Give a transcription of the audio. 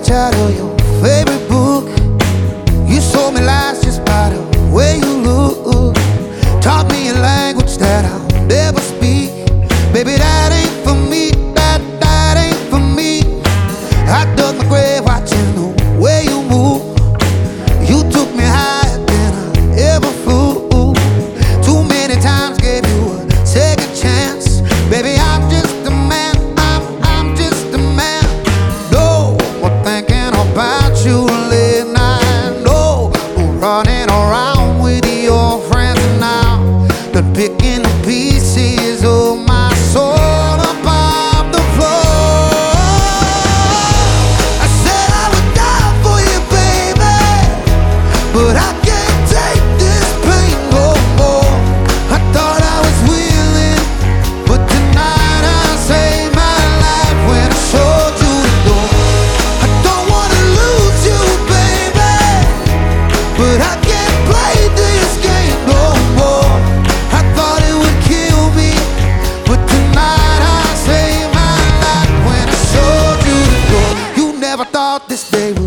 page out of your favorite book. You sold me lies just by the way you look. Taught me a language that I'll never speak. Baby, that ain't for me, that ain't for me. I dug my grave watching the way you move. You took me higher than I ever flew. Too many times gave you a second chance. Baby, I'm just a man, I'm just a man. No more thinking about you late night. No more running around with your friends now. They're picking the pieces of my soul above the floor. I said I would die for you, baby, but I can't take this pain no more. I thought I was willing, but tonight I saved my life when I showed you the door. I don't wanna lose you, baby, but I can't play this game no more. I thought it would kill me, but tonight I saved my life when I showed you the door. You never thought this day